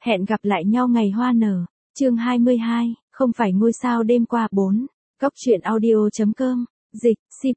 Hẹn gặp lại nhau ngày hoa nở. Chương 22, không phải ngôi sao đêm qua 4. Góc truyện audio.com. Dịch,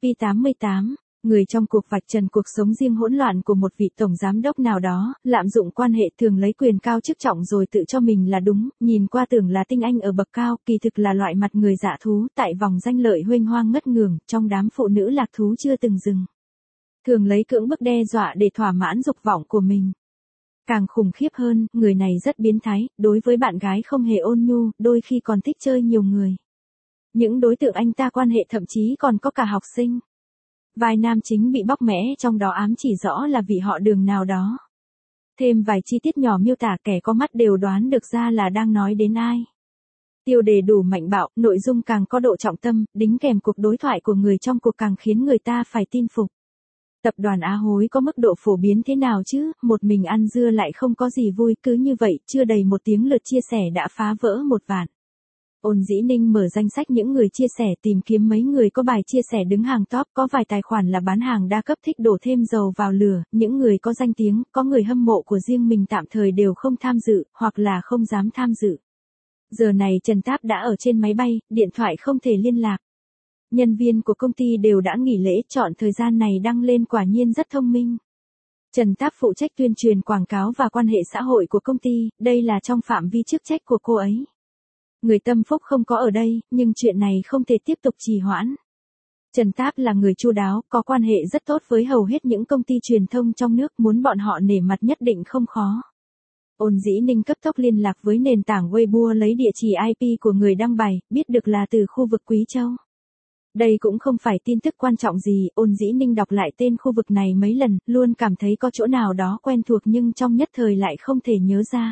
CP88. Người trong cuộc vạch trần cuộc sống riêng hỗn loạn của một vị tổng giám đốc nào đó, lạm dụng quan hệ thường lấy quyền cao chức trọng rồi tự cho mình là đúng, nhìn qua tưởng là tinh anh ở bậc cao, kỳ thực là loại mặt người dạ thú, tại vòng danh lợi huênh hoang ngất ngưởng, trong đám phụ nữ lạc thú chưa từng dừng. Thường lấy cưỡng bức đe dọa để thỏa mãn dục vọng của mình. Càng khủng khiếp hơn, người này rất biến thái, đối với bạn gái không hề ôn nhu, đôi khi còn thích chơi nhiều người. Những đối tượng anh ta quan hệ thậm chí còn có cả học sinh. Vai nam chính bị bóc mẽ trong đó ám chỉ rõ là vị họ Đường nào đó. Thêm vài chi tiết nhỏ miêu tả kẻ có mắt đều đoán được ra là đang nói đến ai. Tiêu đề đủ mạnh bạo, nội dung càng có độ trọng tâm, đính kèm cuộc đối thoại của người trong cuộc càng khiến người ta phải tin phục. Tập đoàn Á Hối có mức độ phổ biến thế nào chứ, một mình ăn dưa lại không có gì vui, cứ như vậy, chưa đầy một tiếng lượt chia sẻ đã phá vỡ 1 vạn. Ôn Dĩ Ninh mở danh sách những người chia sẻ tìm kiếm mấy người có bài chia sẻ đứng hàng top, có vài tài khoản là bán hàng đa cấp thích đổ thêm dầu vào lửa, những người có danh tiếng, có người hâm mộ của riêng mình tạm thời đều không tham dự, hoặc là không dám tham dự. Giờ này Trần Táp đã ở trên máy bay, điện thoại không thể liên lạc. Nhân viên của công ty đều đã nghỉ lễ, chọn thời gian này đăng lên quả nhiên rất thông minh. Trần Táp phụ trách tuyên truyền quảng cáo và quan hệ xã hội của công ty, đây là trong phạm vi chức trách của cô ấy. Người tâm phúc không có ở đây, nhưng chuyện này không thể tiếp tục trì hoãn. Trần Táp là người chu đáo, có quan hệ rất tốt với hầu hết những công ty truyền thông trong nước, muốn bọn họ nể mặt nhất định không khó. Ôn Dĩ Ninh cấp tốc liên lạc với nền tảng Weibo lấy địa chỉ IP của người đăng bài, biết được là từ khu vực Quý Châu. Đây cũng không phải tin tức quan trọng gì, Ôn Dĩ Ninh đọc lại tên khu vực này mấy lần, luôn cảm thấy có chỗ nào đó quen thuộc nhưng trong nhất thời lại không thể nhớ ra.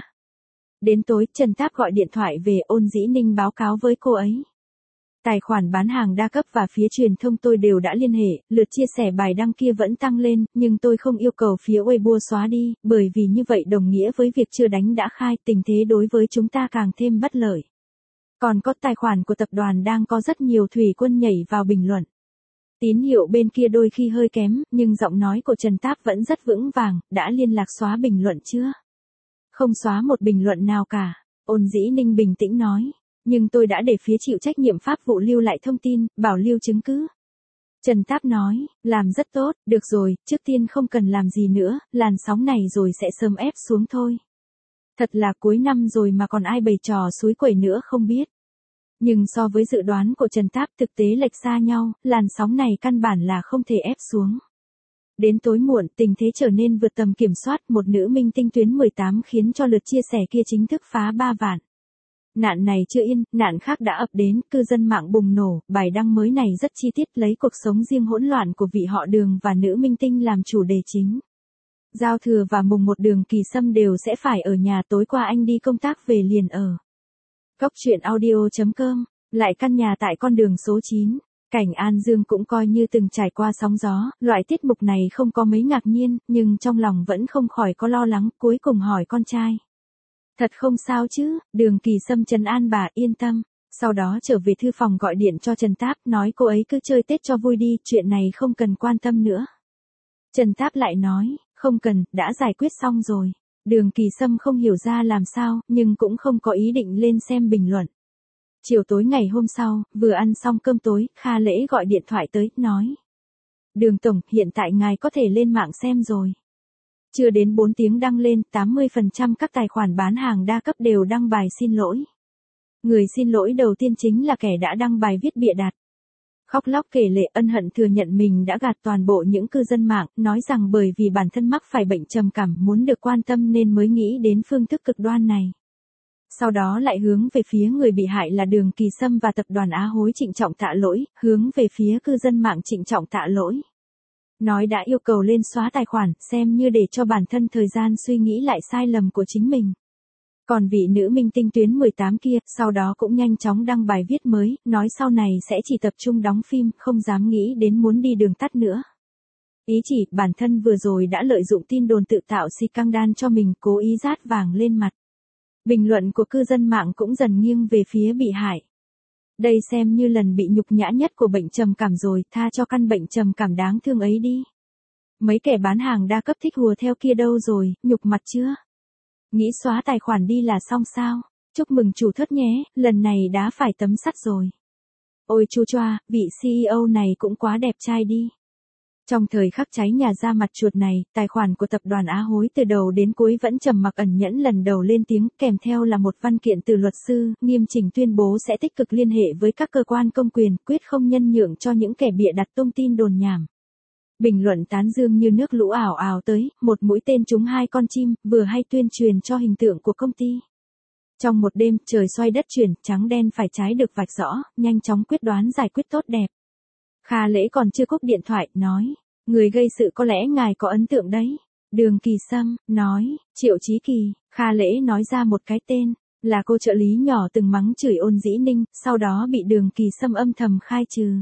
Đến tối, Trần Táp gọi điện thoại về, Ôn Dĩ Ninh báo cáo với cô ấy. Tài khoản bán hàng đa cấp và phía truyền thông tôi đều đã liên hệ, lượt chia sẻ bài đăng kia vẫn tăng lên, nhưng tôi không yêu cầu phía Weibo xóa đi, bởi vì như vậy đồng nghĩa với việc chưa đánh đã khai, tình thế đối với chúng ta càng thêm bất lợi. Còn có tài khoản của tập đoàn đang có rất nhiều thủy quân nhảy vào bình luận. Tín hiệu bên kia đôi khi hơi kém, nhưng giọng nói của Trần Táp vẫn rất vững vàng, đã liên lạc xóa bình luận chưa? Không xóa một bình luận nào cả, Ôn Dĩ Ninh bình tĩnh nói. Nhưng tôi đã để phía chịu trách nhiệm pháp vụ lưu lại thông tin, bảo lưu chứng cứ. Trần Táp nói, làm rất tốt, được rồi, trước tiên không cần làm gì nữa, làn sóng này rồi sẽ sớm ép xuống thôi. Thật là cuối năm rồi mà còn ai bày trò suối quẩy nữa không biết. Nhưng so với dự đoán của Trần Táp thực tế lệch xa nhau, làn sóng này căn bản là không thể ép xuống. Đến tối muộn, tình thế trở nên vượt tầm kiểm soát, một nữ minh tinh tuyến 18 khiến cho lượt chia sẻ kia chính thức phá 3 vạn. Nạn này chưa yên, nạn khác đã ập đến, cư dân mạng bùng nổ, bài đăng mới này rất chi tiết lấy cuộc sống riêng hỗn loạn của vị họ Đường và nữ minh tinh làm chủ đề chính. Giao thừa và mùng 1 Đường Kỳ Sâm đều sẽ phải ở nhà, tối qua anh đi công tác về liền ở. Góc truyện audio.com, lại căn nhà tại con đường số 9. Cảnh An Dương cũng coi như từng trải qua sóng gió, loại tiết mục này không có mấy ngạc nhiên, nhưng trong lòng vẫn không khỏi có lo lắng, cuối cùng hỏi con trai. Thật không sao chứ, Đường Kỳ Sâm trấn an bà, yên tâm. Sau đó trở về thư phòng gọi điện cho Trần Táp, nói cô ấy cứ chơi Tết cho vui đi, chuyện này không cần quan tâm nữa. Trần Táp lại nói, không cần, đã giải quyết xong rồi. Đường Kỳ Sâm không hiểu ra làm sao, nhưng cũng không có ý định lên xem bình luận. Chiều tối ngày hôm sau, vừa ăn xong cơm tối, Kha Lễ gọi điện thoại tới, nói. Đường Tổng, hiện tại ngài có thể lên mạng xem rồi. Chưa đến 4 tiếng đăng lên, 80% các tài khoản bán hàng đa cấp đều đăng bài xin lỗi. Người xin lỗi đầu tiên chính là kẻ đã đăng bài viết bịa đặt. Khóc lóc kể lể ân hận thừa nhận mình đã gạt toàn bộ những cư dân mạng, nói rằng bởi vì bản thân mắc phải bệnh trầm cảm muốn được quan tâm nên mới nghĩ đến phương thức cực đoan này. Sau đó lại hướng về phía người bị hại là Đường Kỳ Sâm và tập đoàn Á Hối trịnh trọng tạ lỗi, hướng về phía cư dân mạng trịnh trọng tạ lỗi. Nói đã yêu cầu lên xóa tài khoản, xem như để cho bản thân thời gian suy nghĩ lại sai lầm của chính mình. Còn vị nữ minh tinh tuyến 18 kia, sau đó cũng nhanh chóng đăng bài viết mới, nói sau này sẽ chỉ tập trung đóng phim, không dám nghĩ đến muốn đi đường tắt nữa. Ý chỉ, bản thân vừa rồi đã lợi dụng tin đồn tự tạo scandal cho mình, cố ý rát vàng lên mặt. Bình luận của cư dân mạng cũng dần nghiêng về phía bị hại. Đây xem như lần bị nhục nhã nhất của bệnh trầm cảm rồi, tha cho căn bệnh trầm cảm đáng thương ấy đi. Mấy kẻ bán hàng đa cấp thích hùa theo kia đâu rồi, nhục mặt chưa? Nghĩ xóa tài khoản đi là xong sao? Chúc mừng chủ thất nhé, lần này đã phải tấm sắt rồi. Ôi chu choa, vị CEO này cũng quá đẹp trai đi. Trong thời khắc cháy nhà ra mặt chuột này, tài khoản của tập đoàn Á Hối từ đầu đến cuối vẫn trầm mặc ẩn nhẫn lần đầu lên tiếng, kèm theo là một văn kiện từ luật sư, nghiêm chỉnh tuyên bố sẽ tích cực liên hệ với các cơ quan công quyền, quyết không nhân nhượng cho những kẻ bịa đặt thông tin đồn nhảm. Bình luận tán dương như nước lũ ảo ảo tới, một mũi tên trúng hai con chim, vừa hay tuyên truyền cho hình tượng của công ty. Trong một đêm, trời xoay đất chuyển, trắng đen phải trái được vạch rõ, nhanh chóng quyết đoán giải quyết tốt đẹp. Kha Lễ còn chưa cúp điện thoại, nói, người gây sự có lẽ ngài có ấn tượng đấy. Đường Kỳ Sâm, nói, Triệu Chí Kỳ. Kha Lễ nói ra một cái tên, là cô trợ lý nhỏ từng mắng chửi Ôn Dĩ Ninh, sau đó bị Đường Kỳ Sâm âm thầm khai trừ.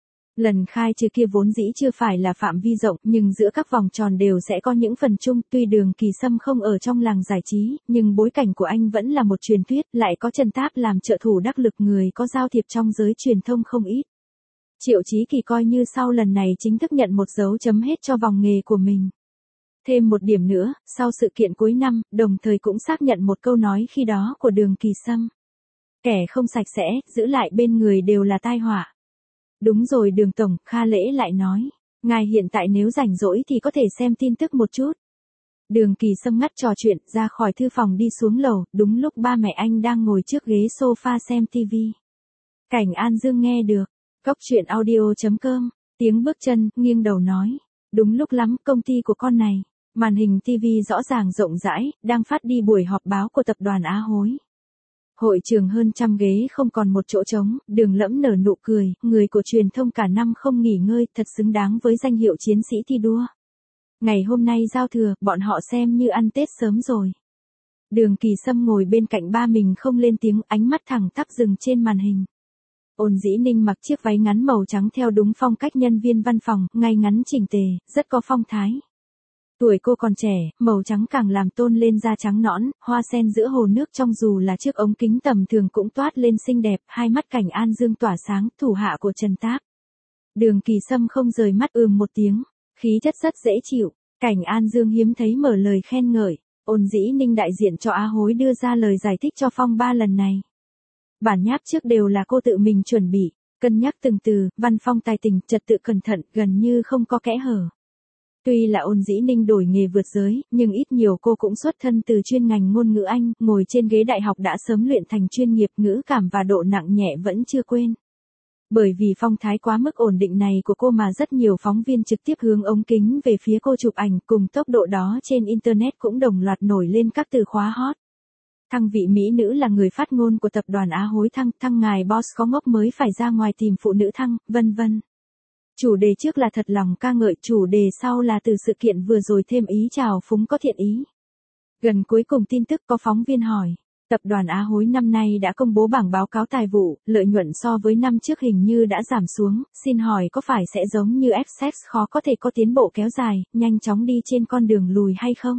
Lần khai trừ kia vốn dĩ chưa phải là phạm vi rộng, nhưng giữa các vòng tròn đều sẽ có những phần chung, tuy Đường Kỳ Sâm không ở trong làng giải trí, nhưng bối cảnh của anh vẫn là một truyền thuyết, lại có Trần Táp làm trợ thủ đắc lực, người có giao thiệp trong giới truyền thông không ít. Triệu Chí Kỳ coi như sau lần này chính thức nhận một dấu chấm hết cho vòng nghề của mình. Thêm một điểm nữa, sau sự kiện cuối năm, đồng thời cũng xác nhận một câu nói khi đó của Đường Kỳ Sâm. Kẻ không sạch sẽ, giữ lại bên người đều là tai họa. Đúng rồi Đường Tổng, Kha Lễ lại nói. Ngài hiện tại nếu rảnh rỗi thì có thể xem tin tức một chút. Đường Kỳ Sâm ngắt trò chuyện, ra khỏi thư phòng đi xuống lầu, đúng lúc ba mẹ anh đang ngồi trước ghế sofa xem TV. Cảnh An Dương nghe được. Cốc truyện audio.com, tiếng bước chân, nghiêng đầu nói. Đúng lúc lắm, công ty của con này. Màn hình TV rõ ràng rộng rãi, đang phát đi buổi họp báo của tập đoàn Á Hối. Hội trường hơn 100 ghế không còn một chỗ trống, Đường Lẫm nở nụ cười, người của truyền thông cả năm không nghỉ ngơi, thật xứng đáng với danh hiệu chiến sĩ thi đua. Ngày hôm nay giao thừa, bọn họ xem như ăn Tết sớm rồi. Đường Kỳ Sâm ngồi bên cạnh ba mình không lên tiếng, ánh mắt thẳng tắp dừng trên màn hình. Ôn Dĩ Ninh mặc chiếc váy ngắn màu trắng theo đúng phong cách nhân viên văn phòng, ngay ngắn chỉnh tề, rất có phong thái. Tuổi cô còn trẻ, màu trắng càng làm tôn lên da trắng nõn, hoa sen giữa hồ nước trong dù là chiếc ống kính tầm thường cũng toát lên xinh đẹp, hai mắt Cảnh An Dương tỏa sáng, thủ hạ của Trần Táp. Đường Kỳ Sâm không rời mắt một tiếng, khí chất rất dễ chịu, Cảnh An Dương hiếm thấy mở lời khen ngợi, Ôn Dĩ Ninh đại diện cho Á Hối đưa ra lời giải thích cho phong ba lần này. Bản nháp trước đều là cô tự mình chuẩn bị, cân nhắc từng từ, văn phong tài tình, trật tự cẩn thận, gần như không có kẽ hở. Tuy là Ôn Dĩ Ninh đổi nghề vượt giới, nhưng ít nhiều cô cũng xuất thân từ chuyên ngành ngôn ngữ Anh, ngồi trên ghế đại học đã sớm luyện thành chuyên nghiệp, ngữ cảm và độ nặng nhẹ vẫn chưa quên. Bởi vì phong thái quá mức ổn định này của cô mà rất nhiều phóng viên trực tiếp hướng ống kính về phía cô chụp ảnh, cùng tốc độ đó trên Internet cũng đồng loạt nổi lên các từ khóa hot. Thăng vị mỹ nữ là người phát ngôn của tập đoàn Á Hối thăng ngài boss có ngốc mới phải ra ngoài tìm phụ nữ thăng, vân vân. Chủ đề trước là thật lòng ca ngợi, chủ đề sau là từ sự kiện vừa rồi thêm ý chào phúng có thiện ý. Gần cuối cùng tin tức có phóng viên hỏi, tập đoàn Á Hối năm nay đã công bố bảng báo cáo tài vụ, lợi nhuận so với năm trước hình như đã giảm xuống, xin hỏi có phải sẽ giống như Essex khó có thể có tiến bộ kéo dài, nhanh chóng đi trên con đường lùi hay không?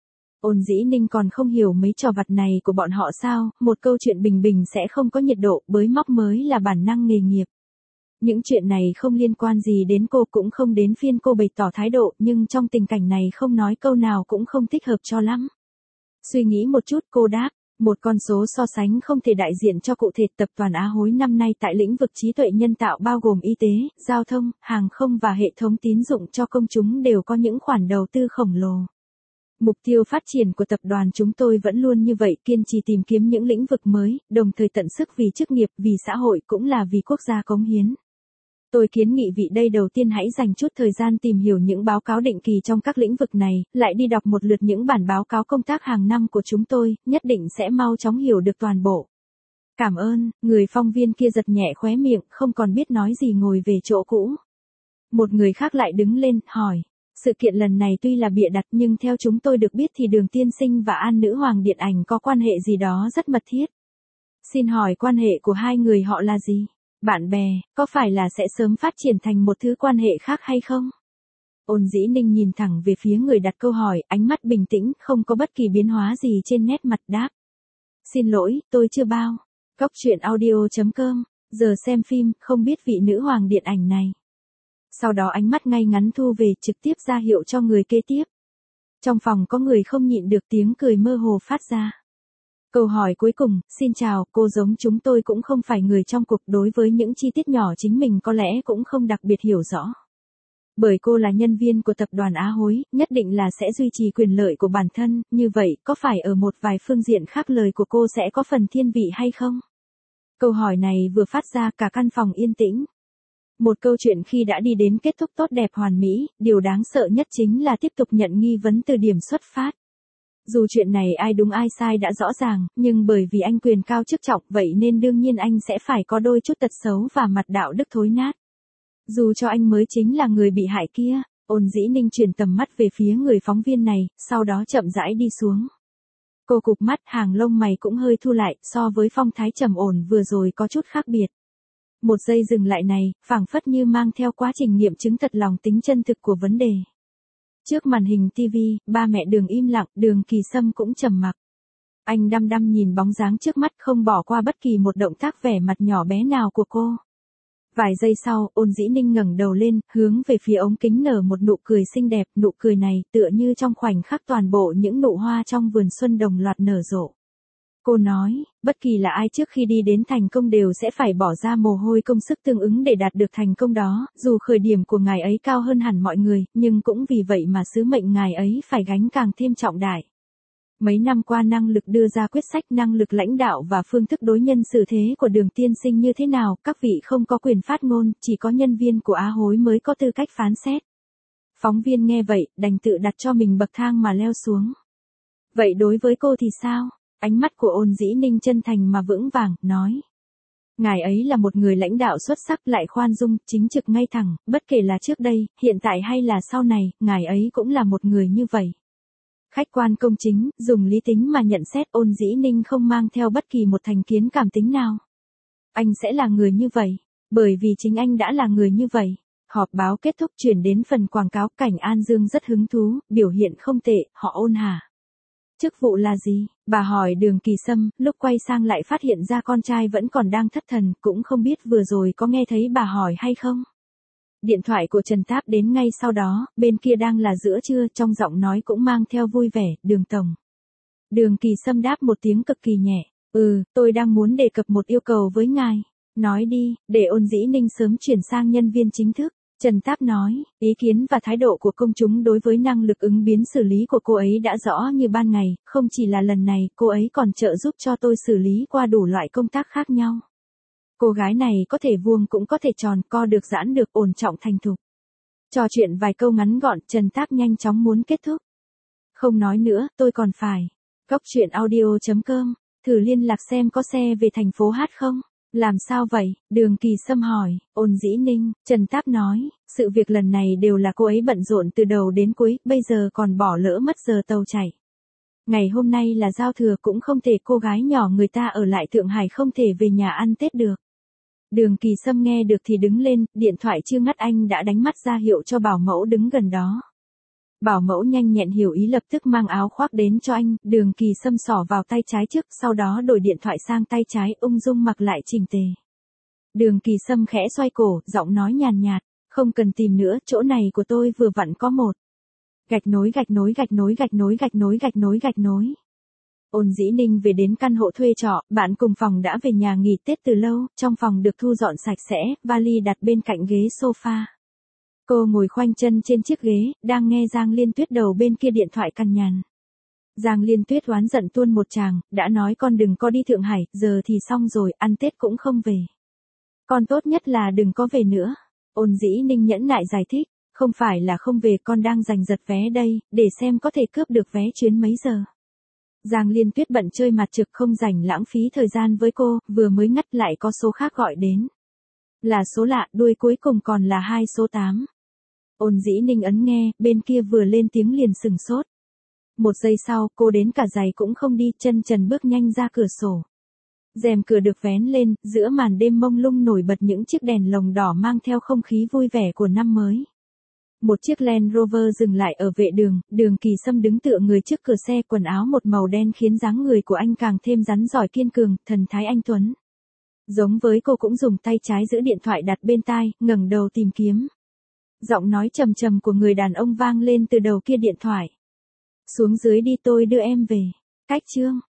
Ôn Dĩ Ninh còn không hiểu mấy trò vặt này của bọn họ sao, một câu chuyện bình bình sẽ không có nhiệt độ, bới móc mới là bản năng nghề nghiệp. Những chuyện này không liên quan gì đến cô, cũng không đến phiên cô bày tỏ thái độ, nhưng trong tình cảnh này không nói câu nào cũng không thích hợp cho lắm. Suy nghĩ một chút cô đáp, một con số so sánh không thể đại diện cho cụ thể. Tập đoàn Á Hối năm nay tại lĩnh vực trí tuệ nhân tạo bao gồm y tế, giao thông, hàng không và hệ thống tín dụng cho công chúng đều có những khoản đầu tư khổng lồ. Mục tiêu phát triển của tập đoàn chúng tôi vẫn luôn như vậy, kiên trì tìm kiếm những lĩnh vực mới, đồng thời tận sức vì chức nghiệp, vì xã hội cũng là vì quốc gia cống hiến. Tôi kiến nghị vị đây đầu tiên hãy dành chút thời gian tìm hiểu những báo cáo định kỳ trong các lĩnh vực này, lại đi đọc một lượt những bản báo cáo công tác hàng năm của chúng tôi, nhất định sẽ mau chóng hiểu được toàn bộ. Cảm ơn, người phóng viên kia giật nhẹ khóe miệng, không còn biết nói gì ngồi về chỗ cũ. Một người khác lại đứng lên, hỏi, sự kiện lần này tuy là bịa đặt nhưng theo chúng tôi được biết thì Đường tiên sinh và An nữ hoàng điện ảnh có quan hệ gì đó rất mật thiết. Xin hỏi quan hệ của hai người họ là gì? Bạn bè, có phải là sẽ sớm phát triển thành một thứ quan hệ khác hay không? Ôn Dĩ Ninh nhìn thẳng về phía người đặt câu hỏi, ánh mắt bình tĩnh, không có bất kỳ biến hóa gì trên nét mặt, đáp. Xin lỗi, tôi chưa bao. Cốc truyện audio.com, giờ xem phim, không biết vị nữ hoàng điện ảnh này. Sau đó ánh mắt ngay ngắn thu về, trực tiếp ra hiệu cho người kế tiếp. Trong phòng có người không nhịn được tiếng cười mơ hồ phát ra. Câu hỏi cuối cùng, xin chào, cô giống chúng tôi cũng không phải người trong cuộc, đối với những chi tiết nhỏ chính mình có lẽ cũng không đặc biệt hiểu rõ. Bởi cô là nhân viên của tập đoàn Á Hối, nhất định là sẽ duy trì quyền lợi của bản thân, như vậy có phải ở một vài phương diện khác lời của cô sẽ có phần thiên vị hay không? Câu hỏi này vừa phát ra cả căn phòng yên tĩnh. Một câu chuyện khi đã đi đến kết thúc tốt đẹp hoàn mỹ, điều đáng sợ nhất chính là tiếp tục nhận nghi vấn từ điểm xuất phát. Dù chuyện này ai đúng ai sai đã rõ ràng, nhưng bởi vì anh quyền cao chức trọng vậy nên đương nhiên anh sẽ phải có đôi chút tật xấu và mặt đạo đức thối nát. Dù cho anh mới chính là người bị hại kia, Ôn Dĩ Ninh chuyển tầm mắt về phía người phóng viên này, sau đó chậm rãi đi xuống. Cô cụp mắt, hàng lông mày cũng hơi thu lại, so với phong thái trầm ổn vừa rồi có chút khác biệt. Một giây dừng lại này, phảng phất như mang theo quá trình nghiệm chứng thật lòng tính chân thực của vấn đề. Trước màn hình TV, ba mẹ Đường im lặng, Đường Kỳ Sâm cũng trầm mặc. Anh đăm đăm nhìn bóng dáng trước mắt không bỏ qua bất kỳ một động tác vẻ mặt nhỏ bé nào của cô. Vài giây sau, Ôn Dĩ Ninh ngẩng đầu lên, hướng về phía ống kính nở một nụ cười xinh đẹp, nụ cười này tựa như trong khoảnh khắc toàn bộ những nụ hoa trong vườn xuân đồng loạt nở rộ. Cô nói, bất kỳ là ai trước khi đi đến thành công đều sẽ phải bỏ ra mồ hôi công sức tương ứng để đạt được thành công đó, dù khởi điểm của ngài ấy cao hơn hẳn mọi người, nhưng cũng vì vậy mà sứ mệnh ngài ấy phải gánh càng thêm trọng đại. Mấy năm qua năng lực đưa ra quyết sách, năng lực lãnh đạo và phương thức đối nhân xử thế của Đường tiên sinh như thế nào, các vị không có quyền phát ngôn, chỉ có nhân viên của Á Hối mới có tư cách phán xét. Phóng viên nghe vậy, đành tự đặt cho mình bậc thang mà leo xuống. Vậy đối với cô thì sao? Ánh mắt của Ôn Dĩ Ninh chân thành mà vững vàng, nói. Ngài ấy là một người lãnh đạo xuất sắc lại khoan dung, chính trực ngay thẳng, bất kể là trước đây, hiện tại hay là sau này, ngài ấy cũng là một người như vậy. Khách quan công chính, dùng lý tính mà nhận xét, Ôn Dĩ Ninh không mang theo bất kỳ một thành kiến cảm tính nào. Anh sẽ là người như vậy, bởi vì chính anh đã là người như vậy. Họp báo kết thúc chuyển đến phần quảng cáo, Cảnh An Dương rất hứng thú, biểu hiện không tệ, họ Ôn hả? Chức vụ là gì? Bà hỏi Đường Kỳ Sâm, lúc quay sang lại phát hiện ra con trai vẫn còn đang thất thần, cũng không biết vừa rồi có nghe thấy bà hỏi hay không. Điện thoại của Trần Táp đến ngay sau đó, bên kia đang là giữa trưa, trong giọng nói cũng mang theo vui vẻ, Đường Tổng. Đường Kỳ Sâm đáp một tiếng cực kỳ nhẹ, tôi đang muốn đề cập một yêu cầu với ngài. Nói đi, để Ôn Dĩ Ninh sớm chuyển sang nhân viên chính thức. Trần Táp nói, ý kiến và thái độ của công chúng đối với năng lực ứng biến xử lý của cô ấy đã rõ như ban ngày, không chỉ là lần này, cô ấy còn trợ giúp cho tôi xử lý qua đủ loại công tác khác nhau. Cô gái này có thể vuông cũng có thể tròn, co được giãn được, ổn trọng thành thục. Trò chuyện vài câu ngắn gọn, Trần Táp nhanh chóng muốn kết thúc. Không nói nữa, tôi còn phải. Goctruyện.audio.com, thử liên lạc xem có xe về thành phố Hát không? Làm sao vậy? Đường Kỳ Sâm hỏi. Ôn Dĩ Ninh, Trần Táp nói, sự việc lần này đều là cô ấy bận rộn từ đầu đến cuối, bây giờ còn bỏ lỡ mất giờ tàu chạy. Ngày hôm nay là giao thừa, cũng không thể cô gái nhỏ người ta ở lại Thượng Hải không thể về nhà ăn Tết được. Đường Kỳ Sâm nghe được thì đứng lên, điện thoại chưa ngắt anh đã đánh mắt ra hiệu cho bảo mẫu đứng gần đó. Bảo mẫu nhanh nhẹn hiểu ý lập tức mang áo khoác đến cho anh, Đường Kỳ Sâm xỏ vào tay trái trước, sau đó đổi điện thoại sang tay trái, ung dung mặc lại chỉnh tề. Đường Kỳ Sâm khẽ xoay cổ, giọng nói nhàn nhạt, không cần tìm nữa, chỗ này của tôi vừa vặn có một. Gạch nối gạch nối gạch nối gạch nối gạch nối gạch nối gạch nối. Ôn Dĩ Ninh về đến căn hộ thuê trọ, bạn cùng phòng đã về nhà nghỉ Tết từ lâu, trong phòng được thu dọn sạch sẽ, vali đặt bên cạnh ghế sofa. Cô ngồi khoanh chân trên chiếc ghế, đang nghe Giang Liên Tuyết đầu bên kia điện thoại cằn nhằn. Giang Liên Tuyết oán giận tuôn một tràng, đã nói con đừng có đi Thượng Hải, giờ thì xong rồi, ăn Tết cũng không về. Con tốt nhất là đừng có về nữa. Ôn Dĩ Ninh nhẫn nại giải thích, không phải là không về, con đang giành giật vé đây, để xem có thể cướp được vé chuyến mấy giờ. Giang Liên Tuyết bận chơi mặt trực không rảnh lãng phí thời gian với cô, vừa mới ngắt lại có số khác gọi đến. Là số lạ, đuôi cuối cùng còn là 2 số 8. Ôn Dĩ Ninh ấn nghe, bên kia vừa lên tiếng liền sừng sốt. Một giây sau, cô đến cả giày cũng không đi, chân trần bước nhanh ra cửa sổ. Rèm cửa được vén lên, giữa màn đêm mông lung nổi bật những chiếc đèn lồng đỏ mang theo không khí vui vẻ của năm mới. Một chiếc Land Rover dừng lại ở vệ đường, Đường Kỳ Sâm đứng tựa người trước cửa xe, quần áo một màu đen khiến dáng người của anh càng thêm rắn giỏi kiên cường, thần thái anh tuấn. Giống với cô cũng dùng tay trái giữ điện thoại đặt bên tai, ngẩng đầu tìm kiếm. Giọng nói trầm trầm của người đàn ông vang lên từ đầu kia điện thoại. Xuống dưới đi tôi đưa em về. Cách chương.